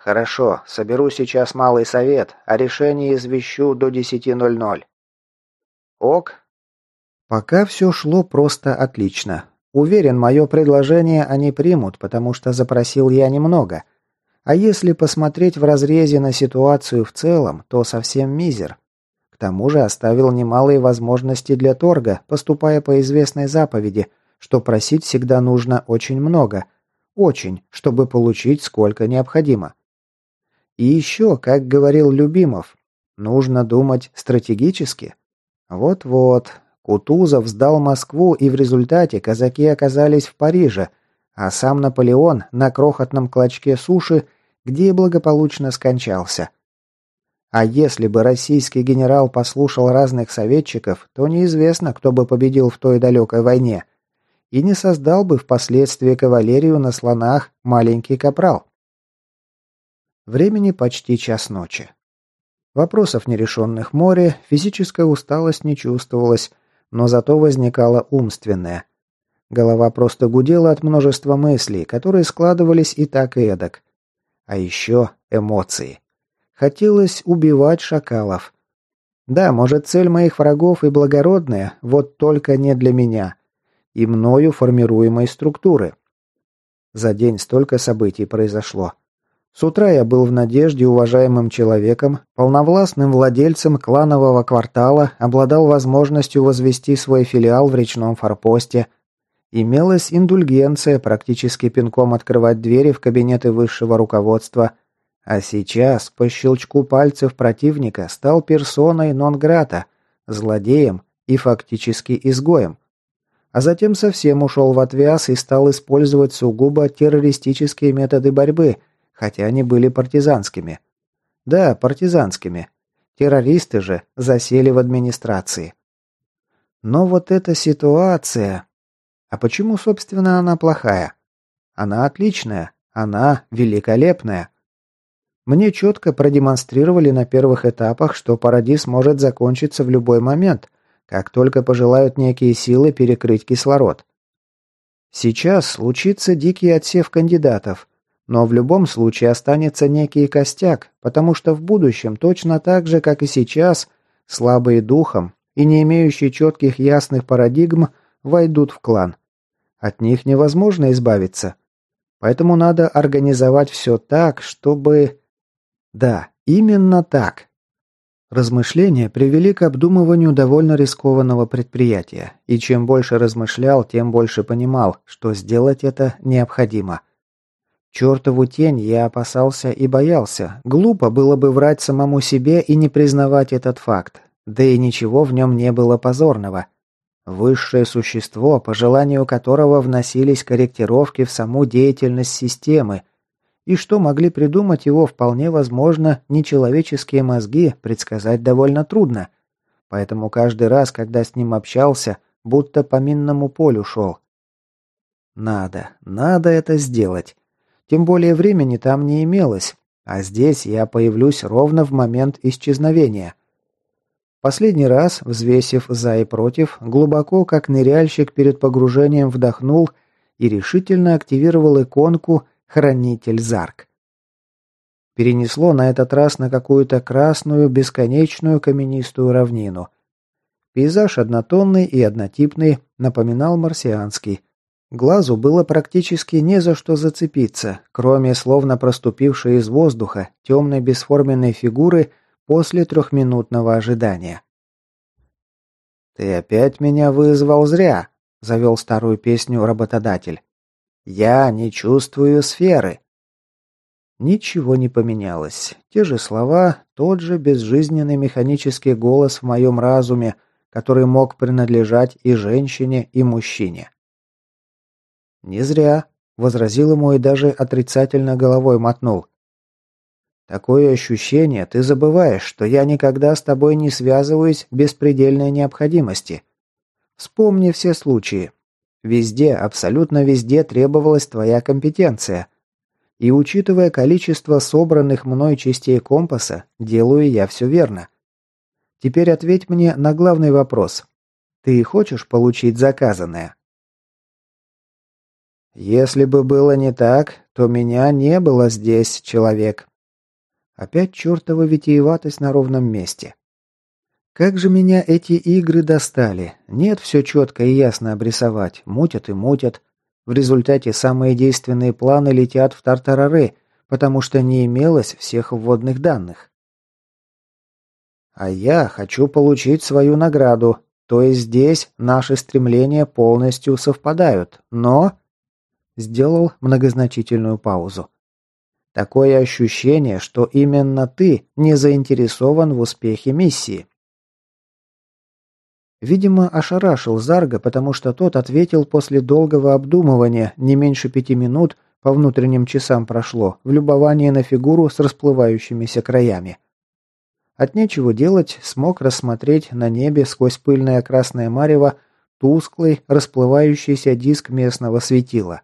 «Хорошо, соберу сейчас малый совет, а решение извещу до 10:00. Ок?» Пока все шло просто отлично. Уверен, мое предложение они примут, потому что запросил я немного. А если посмотреть в разрезе на ситуацию в целом, то совсем мизер. К тому же оставил немалые возможности для торга, поступая по известной заповеди, что просить всегда нужно очень много. Очень, чтобы получить сколько необходимо. И еще, как говорил Любимов, нужно думать стратегически. Вот-вот, Кутузов сдал Москву, и в результате казаки оказались в Париже, а сам Наполеон на крохотном клочке суши, где и благополучно скончался. А если бы российский генерал послушал разных советчиков, то неизвестно, кто бы победил в той далекой войне, и не создал бы впоследствии кавалерию на слонах маленький капрал. Времени почти час ночи. Вопросов нерешенных море, физическая усталость не чувствовалась, но зато возникала умственная. Голова просто гудела от множества мыслей, которые складывались и так, и эдак. А еще эмоции. Хотелось убивать шакалов. Да, может, цель моих врагов и благородная, вот только не для меня. И мною формируемой структуры. За день столько событий произошло. С утра я был в надежде уважаемым человеком, полновластным владельцем кланового квартала, обладал возможностью возвести свой филиал в речном форпосте. Имелась индульгенция практически пинком открывать двери в кабинеты высшего руководства. А сейчас, по щелчку пальцев противника, стал персоной нон-грата, злодеем и фактически изгоем. А затем совсем ушел в отвяз и стал использовать сугубо террористические методы борьбы, хотя они были партизанскими. Да, партизанскими. Террористы же засели в администрации. Но вот эта ситуация... А почему, собственно, она плохая? Она отличная, она великолепная. Мне четко продемонстрировали на первых этапах, что Парадис может закончиться в любой момент, как только пожелают некие силы перекрыть кислород. Сейчас случится дикий отсев кандидатов, но в любом случае останется некий костяк, потому что в будущем точно так же, как и сейчас, слабые духом и не имеющие четких ясных парадигм войдут в клан. От них невозможно избавиться. Поэтому надо организовать все так, чтобы... Да, именно так. Размышления привели к обдумыванию довольно рискованного предприятия, и чем больше размышлял, тем больше понимал, что сделать это необходимо. Чертову тень я опасался и боялся. Глупо было бы врать самому себе и не признавать этот факт. Да и ничего в нем не было позорного. Высшее существо, по желанию которого вносились корректировки в саму деятельность системы, и что могли придумать его, вполне возможно, нечеловеческие мозги предсказать довольно трудно. Поэтому каждый раз, когда с ним общался, будто по минному полю шел. Надо это сделать. Тем более времени там не имелось, а здесь я появлюсь ровно в момент исчезновения. Последний раз, взвесив за и против, глубоко, как ныряльщик перед погружением, вдохнул и решительно активировал иконку «Хранитель Зарк». Перенесло на этот раз на какую-то красную, бесконечную каменистую равнину. Пейзаж однотонный и однотипный, напоминал марсианский. Глазу было практически не за что зацепиться, кроме словно проступившей из воздуха темной бесформенной фигуры после трехминутного ожидания. «Ты опять меня вызвал зря», — завел старую песню работодатель. «Я не чувствую сферы». Ничего не поменялось. Те же слова, тот же безжизненный механический голос в моем разуме, который мог принадлежать и женщине, и мужчине. «Не зря», — возразил ему и даже отрицательно головой мотнул. «Такое ощущение, ты забываешь, что я никогда с тобой не связываюсь без предельной необходимости. Вспомни все случаи. Везде, абсолютно везде требовалась твоя компетенция. И учитывая количество собранных мной частей компаса, делаю я все верно. Теперь ответь мне на главный вопрос. Ты хочешь получить заказанное?» «Если бы было не так, то меня не было здесь, человек», Опять чертова витиеватость на ровном месте. Как же меня эти игры достали. Нет, все четко и ясно обрисовать. Мутят и мутят. В результате самые действенные планы летят в тартарары, потому что не имелось всех вводных данных. А я хочу получить свою награду. То есть здесь наши стремления полностью совпадают, но... Сделал многозначительную паузу. Такое ощущение, что именно ты не заинтересован в успехе миссии. Видимо, ошарашил Зарга, потому что тот ответил после долгого обдумывания, не меньше 5 минут, по внутренним часам прошло, в любовании на фигуру с расплывающимися краями. От нечего делать смог рассмотреть на небе сквозь пыльное красное марево тусклый, расплывающийся диск местного светила.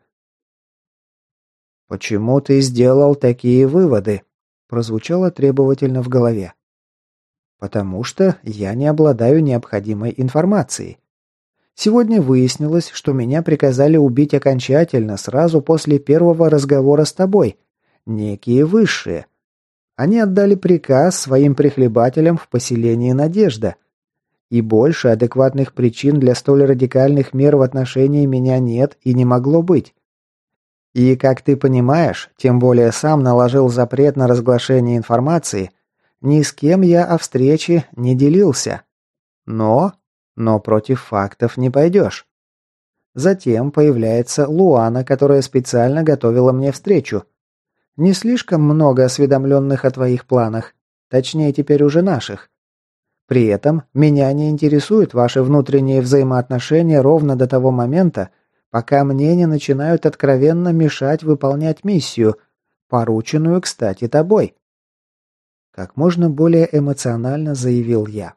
«Почему ты сделал такие выводы?» прозвучало требовательно в голове. «Потому что я не обладаю необходимой информацией. Сегодня выяснилось, что меня приказали убить окончательно сразу после первого разговора с тобой. Некие высшие. Они отдали приказ своим прихлебателям в поселении Надежда. И больше адекватных причин для столь радикальных мер в отношении меня нет и не могло быть. И, как ты понимаешь, тем более сам наложил запрет на разглашение информации, ни с кем я о встрече не делился. Но против фактов не пойдешь. Затем появляется Луана, которая специально готовила мне встречу. Не слишком много осведомленных о твоих планах, точнее теперь уже наших. При этом меня не интересуют ваши внутренние взаимоотношения ровно до того момента, пока мне не начинают откровенно мешать выполнять миссию, порученную, кстати, тобой. Как можно более эмоционально заявил я.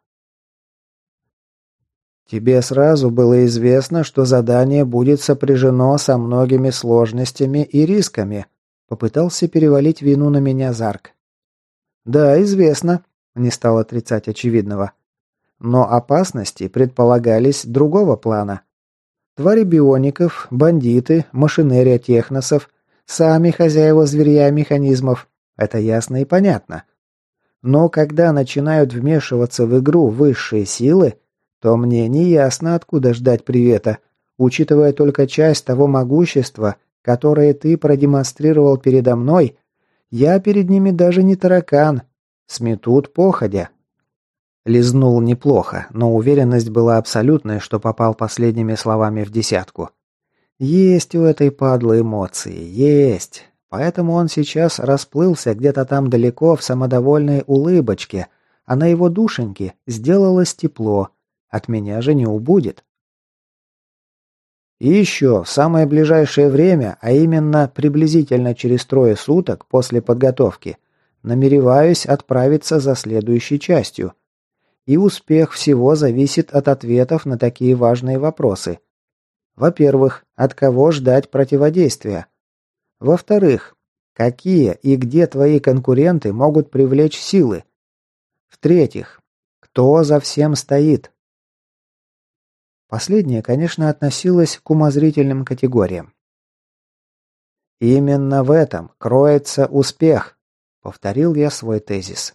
Тебе сразу было известно, что задание будет сопряжено со многими сложностями и рисками. Попытался перевалить вину на меня Зарк. Да, известно, не стал отрицать очевидного. Но опасности предполагались другого плана. Твари биоников, бандиты, машинерия техносов, сами хозяева зверья механизмов. Это ясно и понятно. Но когда начинают вмешиваться в игру высшие силы, то мне не ясно, откуда ждать привета, учитывая только часть того могущества, которое ты продемонстрировал передо мной, я перед ними даже не таракан. Сметут походя. Лизнул неплохо, но уверенность была абсолютной, что попал последними словами в десятку. Есть у этой падлы эмоции, есть. Поэтому он сейчас расплылся где-то там далеко в самодовольной улыбочке, а на его душеньке сделалось тепло. От меня же не убудет. И еще, в самое ближайшее время, а именно приблизительно через 3 суток после подготовки, намереваюсь отправиться за следующей частью. И успех всего зависит от ответов на такие важные вопросы. Во-первых, от кого ждать противодействия? Во-вторых, какие и где твои конкуренты могут привлечь силы? В-третьих, кто за всем стоит? Последнее, конечно, относилось к умозрительным категориям. «Именно в этом кроется успех», — повторил я свой тезис.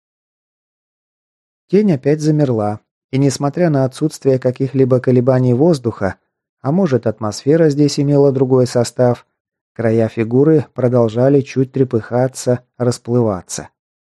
Тень опять замерла, и несмотря на отсутствие каких-либо колебаний воздуха, а может атмосфера здесь имела другой состав, края фигуры продолжали чуть трепыхаться, расплываться.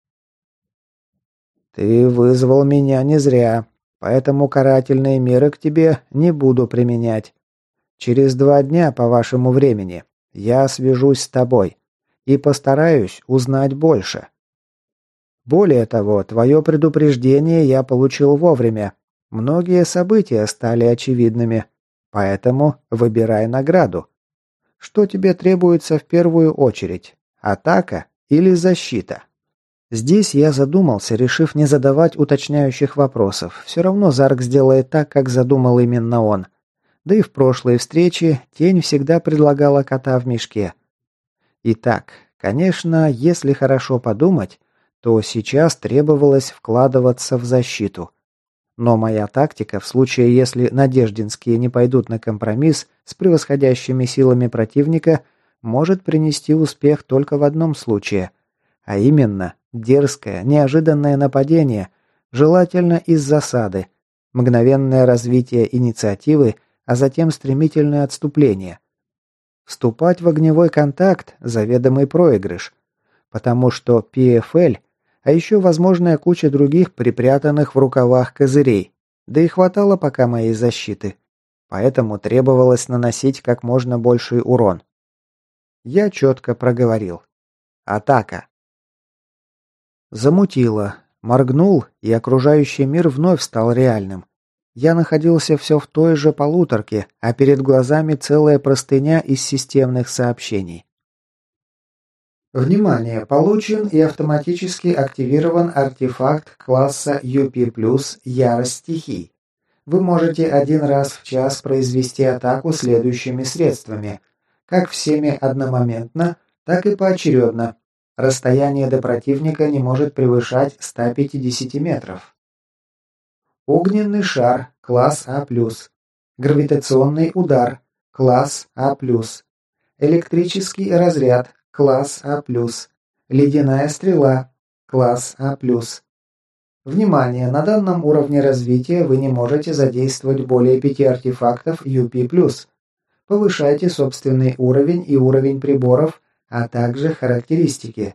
«Ты вызвал меня не зря. Поэтому карательные меры к тебе не буду применять. Через 2 дня по вашему времени я свяжусь с тобой и постараюсь узнать больше. Более того, твое предупреждение я получил вовремя. Многие события стали очевидными, поэтому выбирай награду. Что тебе требуется в первую очередь? Атака или защита?» Здесь я задумался, решив не задавать уточняющих вопросов. Все равно Зарк сделает так, как задумал именно он. Да и в прошлые встречи тень всегда предлагала кота в мешке. Итак, конечно, если хорошо подумать, то сейчас требовалось вкладываться в защиту. Но моя тактика, в случае, если надеждинские не пойдут на компромисс с превосходящими силами противника, может принести успех только в одном случае – А именно, дерзкое, неожиданное нападение, желательно из засады, мгновенное развитие инициативы, а затем стремительное отступление. Вступать в огневой контакт – заведомый проигрыш, потому что PFL, а еще возможная куча других припрятанных в рукавах козырей, да и хватало пока моей защиты. Поэтому требовалось наносить как можно больший урон. Я четко проговорил. Атака. Замутило. Моргнул, и окружающий мир вновь стал реальным. Я находился все в той же полуторке, а перед глазами целая простыня из системных сообщений. Внимание! Получен и автоматически активирован артефакт класса UP+, Ярость стихий. Вы можете один раз в час произвести атаку следующими средствами, как всеми одномоментно, так и поочередно. Расстояние до противника не может превышать 150 метров. Огненный шар, класс А+. Гравитационный удар, класс А+. Электрический разряд, класс А+. Ледяная стрела, класс А+. Внимание! На данном уровне развития вы не можете задействовать более 5 артефактов UP+. Повышайте собственный уровень и уровень приборов, а также характеристики.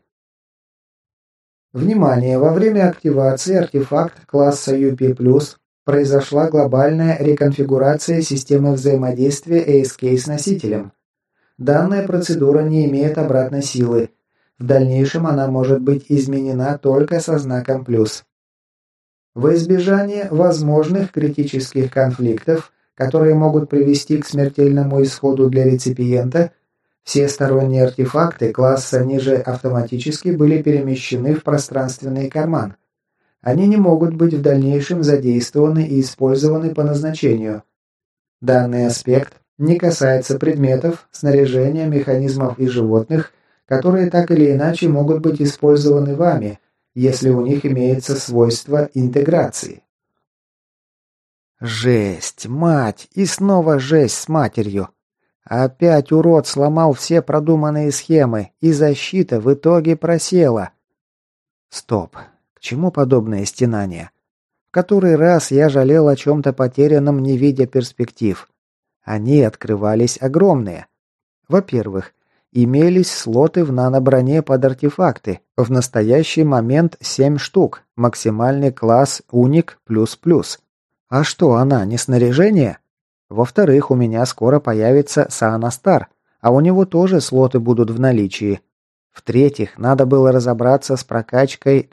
Внимание! Во время активации артефакт класса UP+, произошла глобальная реконфигурация системы взаимодействия ASK с носителем. Данная процедура не имеет обратной силы. В дальнейшем она может быть изменена только со знаком плюс. Во избежание возможных критических конфликтов, которые могут привести к смертельному исходу для реципиента, все сторонние артефакты класса ниже автоматически были перемещены в пространственный карман. Они не могут быть в дальнейшем задействованы и использованы по назначению. Данный аспект не касается предметов, снаряжения, механизмов и животных, которые так или иначе могут быть использованы вами, если у них имеется свойство интеграции. Жесть, мать, и снова жесть с матерью. Опять урод сломал все продуманные схемы, и защита в итоге просела. Стоп, к чему подобное стенание? В который раз я жалел о чем-то потерянном, не видя перспектив. Они открывались огромные. Во-первых, имелись слоты в наноброне под артефакты. В настоящий момент 7 штук. Максимальный класс Уник++. А что она, не снаряжение? Во-вторых, у меня скоро появится Саанастар, а у него тоже слоты будут в наличии. В-третьих, надо было разобраться с прокачкой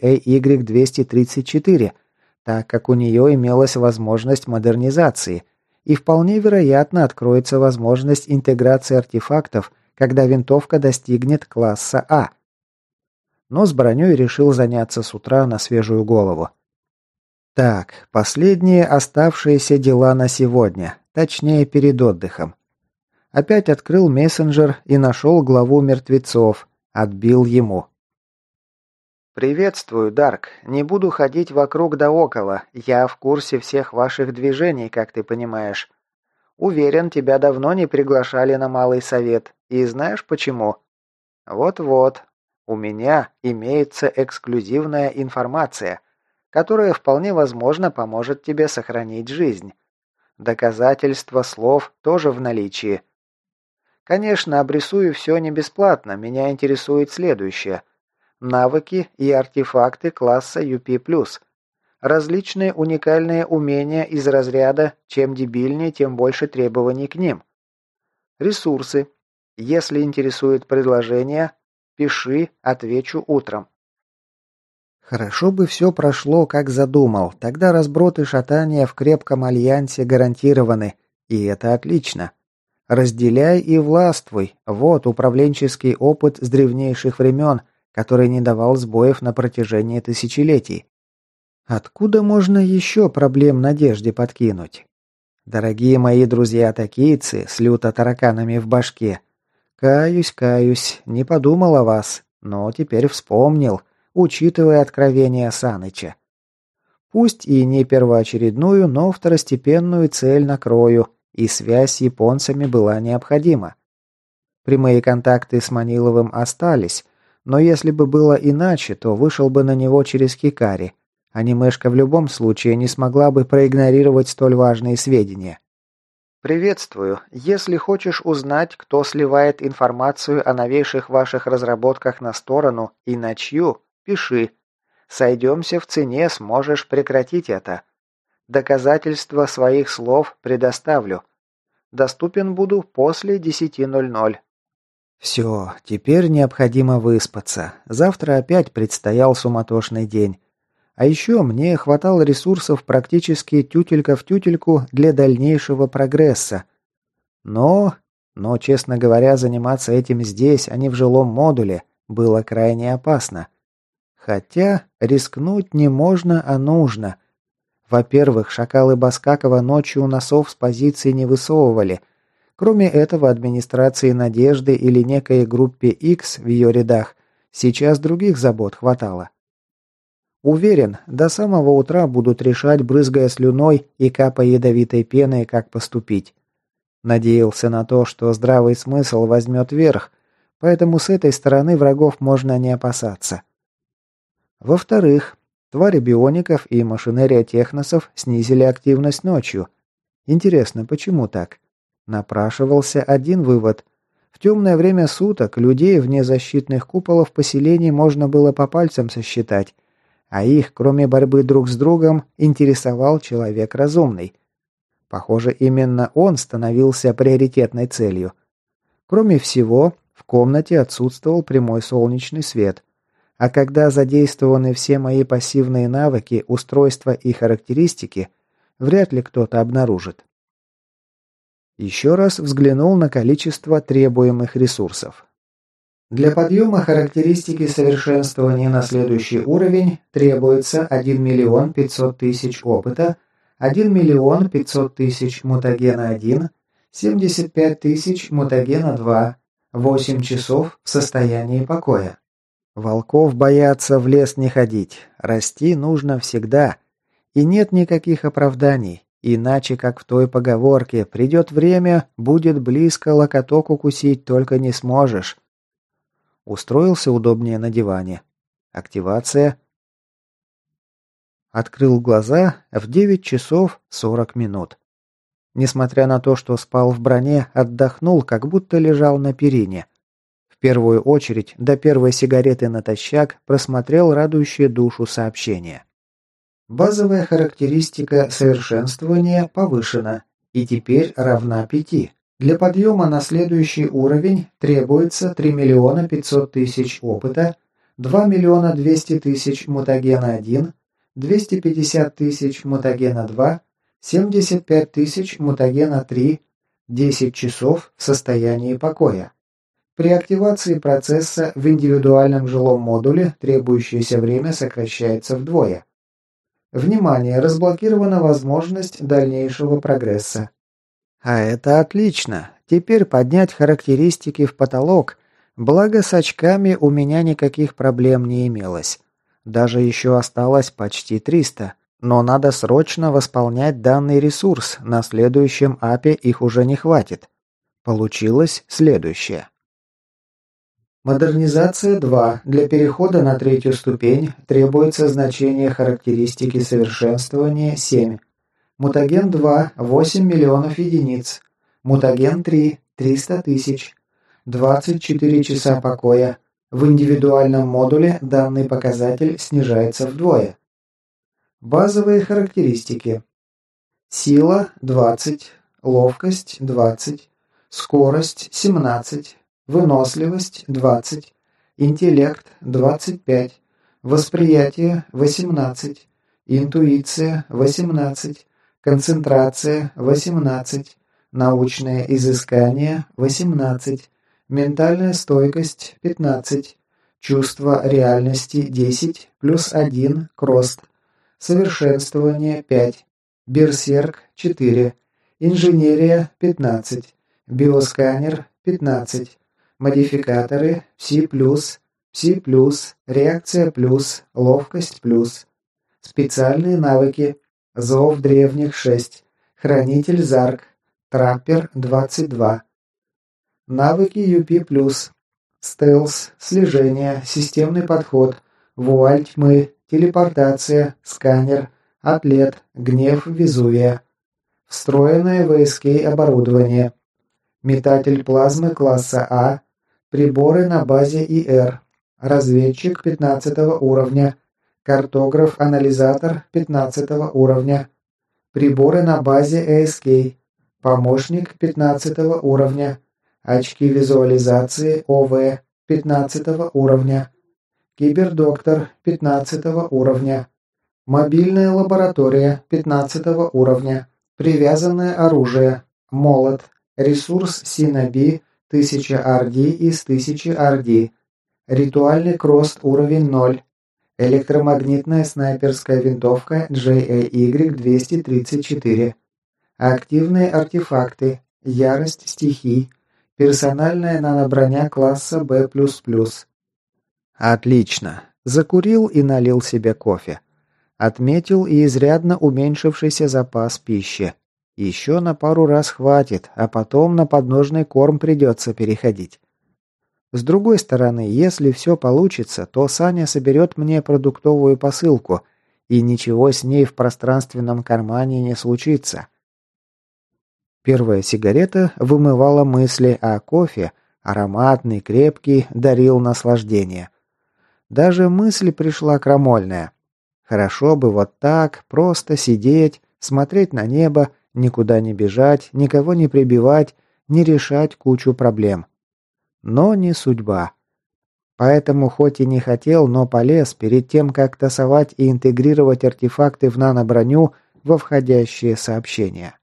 JAY-234, так как у нее имелась возможность модернизации, и вполне вероятно откроется возможность интеграции артефактов, когда винтовка достигнет класса А. Но с броней решил заняться с утра на свежую голову. Так, последние оставшиеся дела на сегодня, точнее перед отдыхом. Опять открыл мессенджер и нашел главу мертвецов, отбил ему. «Приветствую, Дарк. Не буду ходить вокруг да около. Я в курсе всех ваших движений, как ты понимаешь. Уверен, тебя давно не приглашали на Малый Совет. И знаешь почему? Вот-вот. У меня имеется эксклюзивная информация, которая вполне возможно поможет тебе сохранить жизнь. Доказательства слов тоже в наличии. Конечно, обрисую все не бесплатно. Меня интересует следующее. Навыки и артефакты класса UP+. Различные уникальные умения из разряда «чем дебильнее, тем больше требований к ним». Ресурсы. Если интересует предложение, пиши, отвечу утром. Хорошо бы все прошло, как задумал, тогда разброд и шатания в крепком альянсе гарантированы, и это отлично. Разделяй и властвуй, вот управленческий опыт с древнейших времен, который не давал сбоев на протяжении тысячелетий. Откуда можно еще проблем Надежде подкинуть? Дорогие мои друзья-токийцы с люто-тараканами в башке, каюсь, не подумал о вас, но теперь вспомнил, учитывая откровения Саныча. Пусть и не первоочередную, но второстепенную цель накрою, и связь с японцами была необходима. Прямые контакты с Маниловым остались, Но если бы было иначе, то вышел бы на него через Хикари. Анимешка в любом случае не смогла бы проигнорировать столь важные сведения. «Приветствую. Если хочешь узнать, кто сливает информацию о новейших ваших разработках на сторону и на чью, пиши. Сойдемся в цене, сможешь прекратить это. Доказательства своих слов предоставлю. Доступен буду после 10:00. Все, теперь необходимо выспаться. Завтра опять предстоял суматошный день. А еще мне хватало ресурсов практически тютелька в тютельку для дальнейшего прогресса. Но, честно говоря, заниматься этим здесь, а не в жилом модуле, было крайне опасно. Хотя рискнуть не можно, а нужно. Во-первых, шакалы Баскакова ночью носов с позиций не высовывали. Кроме этого, администрации Надежды или некой группе X в ее рядах сейчас других забот хватало. Уверен, до самого утра будут решать, брызгая слюной и капая ядовитой пеной, как поступить. Надеялся на то, что здравый смысл возьмет верх, поэтому с этой стороны врагов можно не опасаться. Во-вторых, твари биоников и машинерия техносов снизили активность ночью. Интересно, почему так? Напрашивался один вывод. В темное время суток людей вне защитных куполов поселений можно было по пальцам сосчитать, а их, кроме борьбы друг с другом, интересовал человек разумный. Похоже, именно он становился приоритетной целью. Кроме всего, в комнате отсутствовал прямой солнечный свет. А когда задействованы все мои пассивные навыки, устройства и характеристики, вряд ли кто-то обнаружит. Еще раз взглянул на количество требуемых ресурсов. Для подъема характеристики совершенствования на следующий уровень требуется 1 500 000 опыта, 1 500 000 мутагена 1, 75 000 мутагена 2, 8 часов в состоянии покоя. Волков боятся в лес не ходить, расти нужно всегда. И нет никаких оправданий, иначе, как в той поговорке, придет время, будет близко, локоток укусить только не сможешь. Устроился удобнее на диване. Активация. Открыл глаза в 9 часов 40 минут. Несмотря на то, что спал в броне, отдохнул, как будто лежал на перине. В первую очередь, до первой сигареты натощак, просмотрел радующее душу сообщение. Базовая характеристика совершенствования повышена и теперь равна 5. Для подъема на следующий уровень требуется 3 500 000 опыта, 2 200 000 мутагена 1, 250 000 мутагена 2, 75 000 мутагена 3, 10 часов в состоянии покоя. При активации процесса в индивидуальном жилом модуле требующееся время сокращается вдвое. Внимание! Разблокирована возможность дальнейшего прогресса. А это отлично. Теперь поднять характеристики в потолок. Благо с очками у меня никаких проблем не имелось. Даже еще осталось почти 300. Но надо срочно восполнять данный ресурс. На следующем апе их уже не хватит. Получилось следующее. Модернизация 2. Для перехода на третью ступень требуется значение характеристики совершенствования 7. Мутаген 2 – 8 миллионов единиц. Мутаген 3 – 300 000. 24 часа покоя. В индивидуальном модуле данный показатель снижается вдвое. Базовые характеристики. Сила – 20. Ловкость – 20. Скорость – 17. Выносливость – 20. Интеллект – 25. Восприятие – 18. Интуиция – 18. Концентрация – 18, научное изыскание – 18, ментальная стойкость – 15, чувство реальности – 10, плюс 1, крост, совершенствование – 5, берсерк – 4, инженерия – 15, биосканер – 15, модификаторы – пси+, реакция плюс, ловкость плюс, специальные навыки – Зов древних 6. Хранитель Зарк. Траппер 22. Навыки UP+. Стелс, слежение, системный подход, вуаль тьмы, телепортация, сканер, атлет, гнев Везувия. Встроенное ВСК оборудование. Метатель плазмы класса А. Приборы на базе ИР. Разведчик 15 уровня. Картограф-анализатор 15 уровня. Приборы на базе ASK. Помощник 15 уровня. Очки визуализации ОВ 15 уровня. Кибердоктор 15 уровня. Мобильная лаборатория 15 уровня. Привязанное оружие. Молот. Ресурс Синаби 1000 RD из 1000 RD. Ритуальный кросс уровень 0. Электромагнитная снайперская винтовка JAY-234. Активные артефакты. Ярость стихий. Персональная наноброня класса Б++. Отлично. Закурил и налил себе кофе. Отметил и изрядно уменьшившийся запас пищи. Еще на пару раз хватит, а потом на подножный корм придется переходить. С другой стороны, если все получится, то Саня соберет мне продуктовую посылку, и ничего с ней в пространственном кармане не случится. Первая сигарета вымывала мысли, а кофе, ароматный, крепкий, дарил наслаждение. Даже мысль пришла крамольная. Хорошо бы вот так, просто сидеть, смотреть на небо, никуда не бежать, никого не прибивать, не решать кучу проблем. Но не судьба. Поэтому хоть и не хотел, но полез перед тем, как тасовать и интегрировать артефакты в наноброню во входящие сообщения.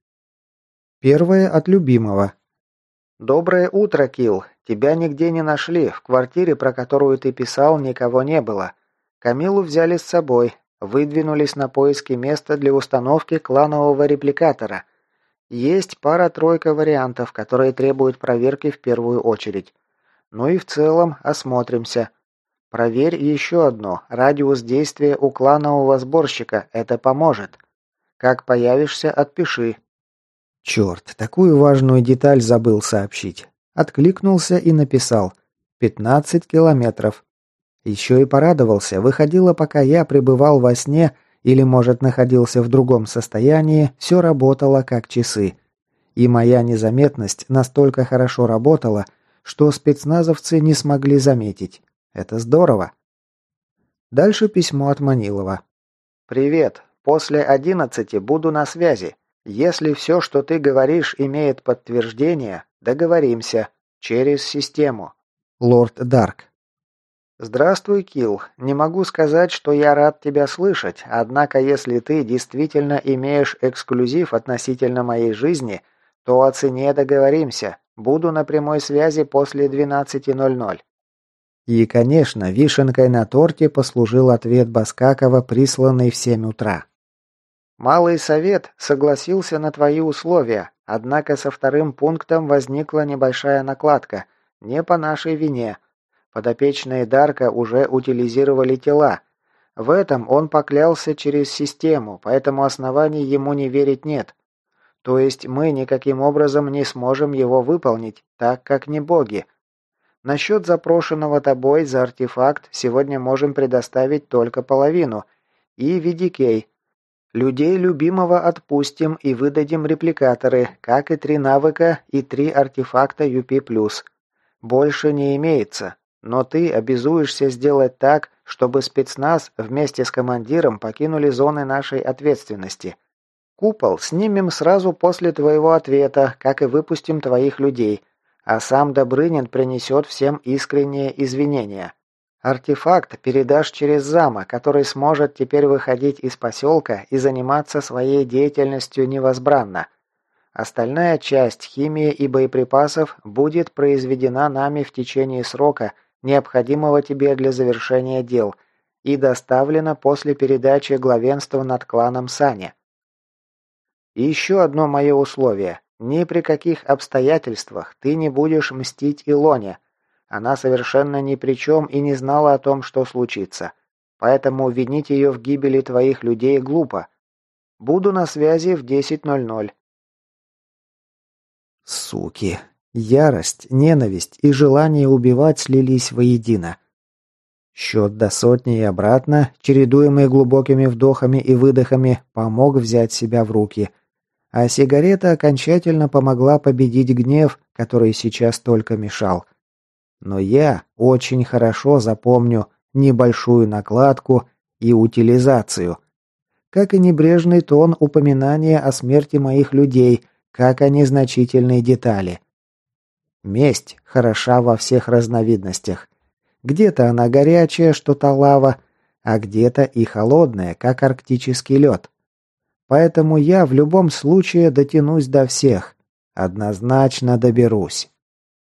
Первое от любимого. «Доброе утро, Килл. Тебя нигде не нашли. В квартире, про которую ты писал, никого не было. Камилу взяли с собой. Выдвинулись на поиски места для установки кланового репликатора. Есть пара-тройка вариантов, которые требуют проверки в первую очередь. Ну и в целом осмотримся. Проверь еще одно. Радиус действия у кланового сборщика. Это поможет. Как появишься, отпиши». Черт, такую важную деталь забыл сообщить. Откликнулся и написал. 15 километров. Еще и порадовался. Выходило, пока я пребывал во сне или, может, находился в другом состоянии, все работало как часы. И моя незаметность настолько хорошо работала, что спецназовцы не смогли заметить. Это здорово. Дальше письмо от Манилова. «Привет. После 11 буду на связи. Если все, что ты говоришь, имеет подтверждение, договоримся. Через систему. Лорд Дарк». «Здравствуй, Килл. Не могу сказать, что я рад тебя слышать, однако если ты действительно имеешь эксклюзив относительно моей жизни, то о цене договоримся. Буду на прямой связи после 12:00. И, конечно, вишенкой на торте послужил ответ Баскакова, присланный в 7 утра. «Малый совет согласился на твои условия, однако со вторым пунктом возникла небольшая накладка. Не по нашей вине. Подопечные Дарка уже утилизировали тела. В этом он поклялся через систему, поэтому оснований ему не верить нет. То есть мы никаким образом не сможем его выполнить, так как не боги. Насчет запрошенного тобой за артефакт сегодня можем предоставить только половину. И VDK. Людей любимого отпустим и выдадим репликаторы, как и 3 навыка и 3 артефакта UP+. Больше не имеется. Но ты обязуешься сделать так, чтобы спецназ вместе с командиром покинули зоны нашей ответственности. Купол снимем сразу после твоего ответа, как и выпустим твоих людей, а сам Добрынин принесет всем искренние извинения. Артефакт передашь через зама, который сможет теперь выходить из поселка и заниматься своей деятельностью невозбранно. Остальная часть химии и боеприпасов будет произведена нами в течение срока, необходимого тебе для завершения дел, и доставлена после передачи главенства над кланом Сани. И еще одно мое условие. Ни при каких обстоятельствах ты не будешь мстить Илоне. Она совершенно ни при чем и не знала о том, что случится. Поэтому винить ее в гибели твоих людей глупо. Буду на связи в 10:00. Суки. Ярость, ненависть и желание убивать слились воедино. Счет до сотни и обратно, чередуемый глубокими вдохами и выдохами, помог взять себя в руки. А сигарета окончательно помогла победить гнев, который сейчас только мешал. Но я очень хорошо запомню небольшую накладку и утилизацию. Как и небрежный тон упоминания о смерти моих людей, как о незначительной детали. Месть хороша во всех разновидностях. Где-то она горячая, что-то лава, а где-то и холодная, как арктический лед. Поэтому я в любом случае дотянусь до всех. Однозначно доберусь.